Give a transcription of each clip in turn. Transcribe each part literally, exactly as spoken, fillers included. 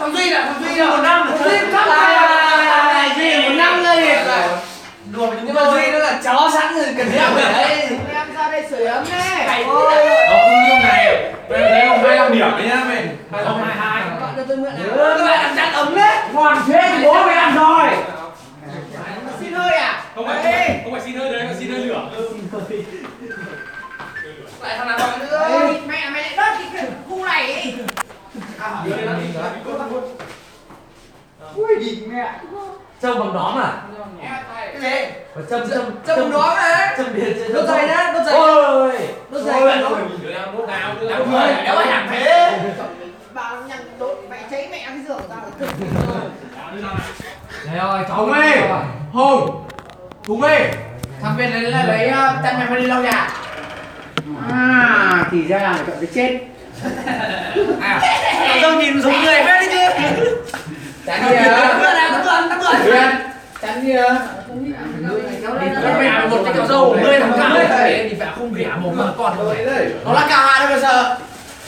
thằng Duy là thằng Duy là một năm thằng Duy cắt lại gì một năm lên đùa nhưng mà Duy nó là chó sẵn rồi cần đeo về đấy. Em ra đây sưởi ấm này. Ôi. Nó không như này. Mày thấy không hai mươi lăm điểm đấy nhá mày. hai không hai hai. Các bạn cho tôi mượn nào. Các bạn làm chặt ấm đấy. Hoàn thế thì bố mày ăn rồi. Xin hơi à? Không phải không phải xin hơi đấy, mà xin hơi lửa. Lại thằng nào gọi nữa. Ê, mẹ mày lại đốt cái khu này ấy. Ui địt mẹ. Trông bằng đóm à? Cái gì? Trông trông Trông đó đấy. trông biệt Đốt giày nhá, đốt giày. Ôi. Đốt giày cả đốt. Đốt nào, đốt Đốt giày, đéo phải làm thế. Bảo nhằng đốt mẹ cháy mẹ cái giường ra thực. Trời ơi, cháu Hùng ơi, Hùng, Hùng ơi, thằng Việt lấy lấy chân mày đi lau nhà. À, thì ra là chọn cái chết. À, tao nhìn giống người biết đấy chứ. Chán gì à? Bữa nào tao tuần, tao tuần. Chắn gì à? Mày một cái cậu dâu, ngươi thằng cao ấy thì phải không rẻ mồm mà còn rồi. Nó là cao hai đâu bây giờ.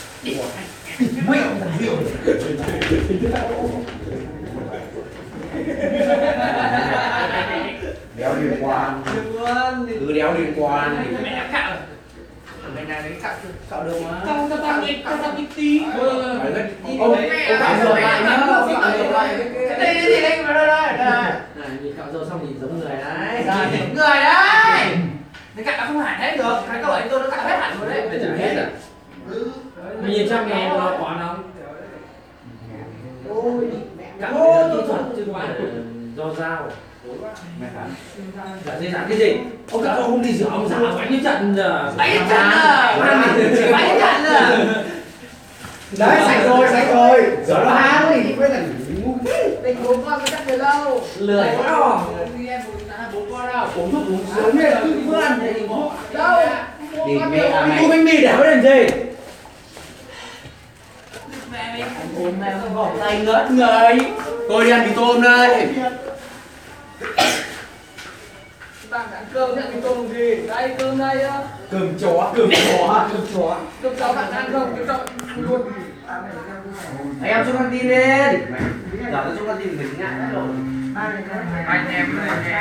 Đéo liên quan. Cứ đéo liên quan. Mẹ đã cạo rồi. Mày này đấy cạo chưa? Cạo được mà. Cạo tao tao đi, tao tao đi tí. Ông Ông cạo rồi lại nhá, cạo rồi lại. Cái này gì đây mà đây đây. này nhìn cạo râu xong nhìn giống người đấy. Người đấy. Cái cạo nó không hẳn hết được. Cái cậu ấy tôi nó cạo hết hẳn rồi đấy. Để chả hết à? Mày nhìn trong này nó có không? Ôi mẹ. Cạo kỹ thuật chứ không phải do dao. Dạ dây dặn cái gì? Ông cạo không đi rửa ông giả bánh cái trận giờ. Bánh cái trận à? Bánh cái trận à? Đấy, sạch rồi, sạch rồi. Rửa nó há nó thì mới là ngu. Tình bố con mới chắc từ lâu. Lười quá đó. Đi em bố con đâu? Uống thuốc uống Sớm sớm. lên cứ bữa ăn thì bố. Đâu? Thì mẹ à mày. Cô bánh mì để làm gì? Mẹ mày Hôm nay nó vỏ tay ngất người. tôi đi ăn mì tôm đây. Bạn ăn cơm nhận cái cơm gì? Đây cơm đây á. Cơm chó, cơm chó, cơm chó. Cơm cháu bạn ăn không? Cơm cháu ăn luôn. Anh em xuống căng tin lên. Giờ nó xuống căng tin mình ngại lắm rồi. Anh em này.